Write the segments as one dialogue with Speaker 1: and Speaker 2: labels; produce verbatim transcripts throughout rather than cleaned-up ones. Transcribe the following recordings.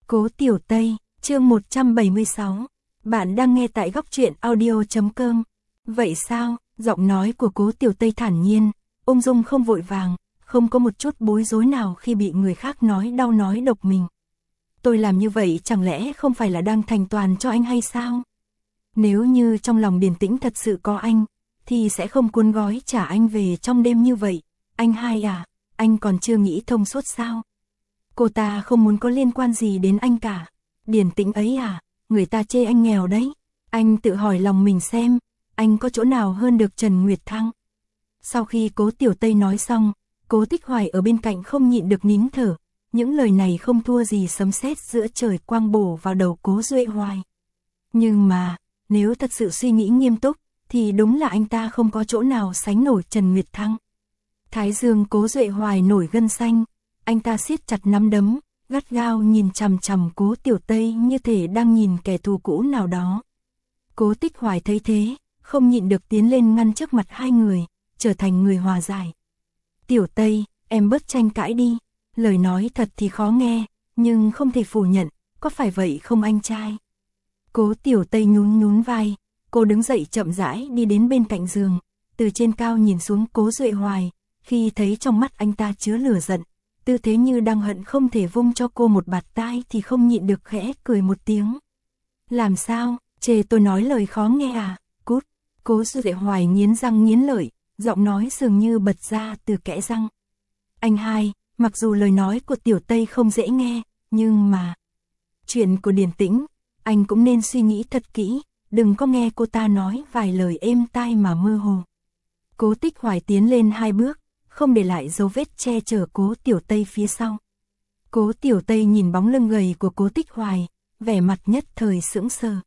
Speaker 1: Cố Tiểu Tây, chương một trăm bảy mươi sáu. Bạn đang nghe tại góc truyện audio chấm com. Vậy sao? Giọng nói của Cố Tiểu Tây thản nhiên, ung dung không vội vàng, không có một chút bối rối nào khi bị người khác nói đau nói độc mình. Tôi làm như vậy chẳng lẽ không phải là đang thành toàn cho anh hay sao? Nếu như trong lòng Điền Tĩnh thật sự có anh, thì sẽ không cuốn gói trả anh về trong đêm như vậy. Anh hai à, anh còn chưa nghĩ thông suốt sao? Cô ta không muốn có liên quan gì đến anh cả. Điền Tĩnh ấy à, người ta chê anh nghèo đấy. Anh tự hỏi lòng mình xem, anh có chỗ nào hơn được Trần Nguyệt Thăng? Sau khi Cố Tiểu Tây nói xong, Cố Tích Hoài ở bên cạnh không nhịn được nín thở. Những lời này không thua gì sấm sét giữa trời quang bổ vào đầu Cố Duệ Hoài. Nhưng mà, nếu thật sự suy nghĩ nghiêm túc, thì đúng là anh ta không có chỗ nào sánh nổi Trần Nguyệt Thăng. Thái dương Cố Duệ Hoài nổi gân xanh, anh ta siết chặt nắm đấm, gắt gao nhìn chằm chằm Cố Tiểu Tây như thể đang nhìn kẻ thù cũ nào đó. Cố Tích Hoài thấy thế, không nhịn được tiến lên ngăn trước mặt hai người, trở thành người hòa giải. Tiểu Tây, em bớt tranh cãi đi, lời nói thật thì khó nghe, nhưng không thể phủ nhận, có phải vậy không anh trai? Cố Tiểu Tây nhún nhún vai, cô đứng dậy chậm rãi đi đến bên cạnh giường, từ trên cao nhìn xuống Cố Duệ Hoài, khi thấy trong mắt anh ta chứa lửa giận, tư thế như đang hận không thể vung cho cô một bạt tai thì không nhịn được khẽ cười một tiếng. Làm sao, chê tôi nói lời khó nghe à, cút. Cố Duệ Hoài nghiến răng nghiến lợi, giọng nói dường như bật ra từ kẽ răng. Anh hai, mặc dù lời nói của Tiểu Tây không dễ nghe, nhưng mà... Chuyện của Điền Tĩnh, anh cũng nên suy nghĩ thật kỹ, đừng có nghe cô ta nói vài lời êm tai mà mơ hồ. Cố Tích Hoài tiến lên hai bước, không để lại dấu vết che chở Cố Tiểu Tây phía sau. Cố Tiểu Tây nhìn bóng lưng gầy của Cố Tích Hoài, vẻ mặt nhất thời sững sờ.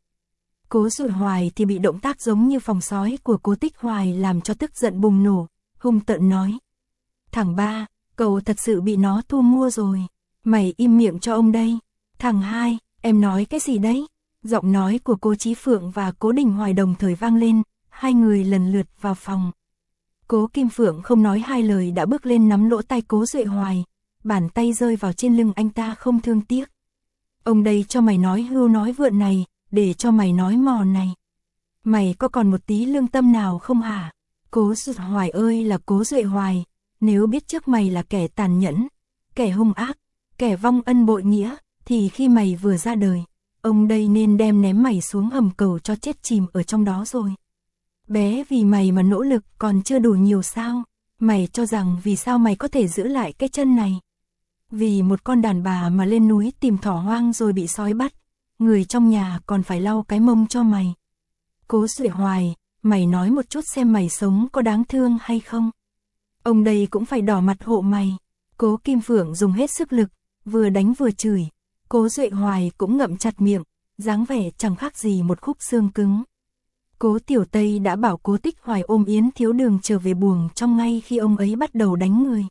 Speaker 1: Cố Duệ Hoài thì bị động tác giống như phòng sói của Cố Tích Hoài làm cho tức giận bùng nổ, hung tợn nói. Thằng ba, cậu thật sự bị nó thu mua rồi, mày im miệng cho ông đây. Thằng hai, em nói cái gì đấy? Giọng nói của Cố Chí Phượng và Cố Đình Hoài đồng thời vang lên, hai người lần lượt vào phòng. Cố Kim Phượng không nói hai lời đã bước lên nắm lỗ tai Cố Duệ Hoài, bàn tay rơi vào trên lưng anh ta không thương tiếc. Ông đây cho mày nói hưu nói vượn này, để cho mày nói mò này. Mày có còn một tí lương tâm nào không hả? Cố Duệ Hoài ơi là Cố Duệ Hoài, nếu biết trước mày là kẻ tàn nhẫn, kẻ hung ác, kẻ vong ân bội nghĩa, thì khi mày vừa ra đời, ông đây nên đem ném mày xuống hầm cầu cho chết chìm ở trong đó rồi. Bé vì mày mà nỗ lực còn chưa đủ nhiều sao? Mày cho rằng vì sao mày có thể giữ lại cái chân này? Vì một con đàn bà mà lên núi tìm thỏ hoang rồi bị sói bắt, người trong nhà còn phải lau cái mông cho mày. Cố Duệ Hoài, mày nói một chút xem mày sống có đáng thương hay không? Ông đây cũng phải đỏ mặt hộ mày. Cố Kim Phượng dùng hết sức lực, vừa đánh vừa chửi. Cố Duệ Hoài cũng ngậm chặt miệng, dáng vẻ chẳng khác gì một khúc xương cứng. Cố Tiểu Tây đã bảo Cố Tích Hoài ôm Yến Thiếu Đường trở về buồng trong ngay khi ông ấy bắt đầu đánh người.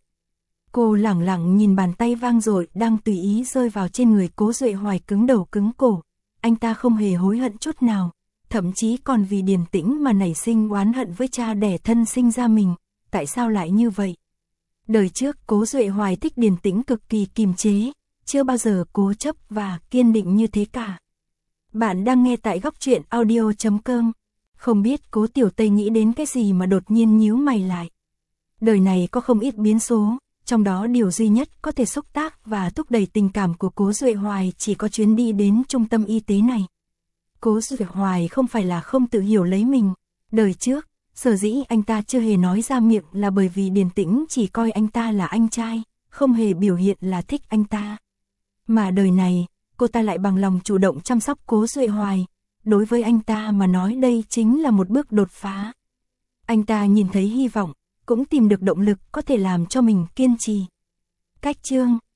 Speaker 1: Cô lẳng lặng nhìn bàn tay vang dội đang tùy ý rơi vào trên người Cố Duệ Hoài cứng đầu cứng cổ. Anh ta không hề hối hận chút nào, thậm chí còn vì Điền Tĩnh mà nảy sinh oán hận với cha đẻ thân sinh ra mình. Tại sao lại như vậy? Đời trước Cố Duệ Hoài thích Điền Tĩnh cực kỳ kiềm chế, chưa bao giờ cố chấp và kiên định như thế cả. Bạn đang nghe tại góc truyện audio chấm com. Không biết Cố Tiểu Tây nghĩ đến cái gì mà đột nhiên nhíu mày lại. Đời này có không ít biến số, trong đó điều duy nhất có thể xúc tác và thúc đẩy tình cảm của Cố Duệ Hoài chỉ có chuyến đi đến trung tâm y tế này. Cố Duệ Hoài không phải là không tự hiểu lấy mình. Đời trước, sở dĩ anh ta chưa hề nói ra miệng là bởi vì Điền Tĩnh chỉ coi anh ta là anh trai, không hề biểu hiện là thích anh ta. Mà đời này, cô ta lại bằng lòng chủ động chăm sóc Cố Duệ Hoài. Đối với anh ta mà nói đây chính là một bước đột phá. Anh ta nhìn thấy hy vọng, cũng tìm được động lực có thể làm cho mình kiên trì. Cách chương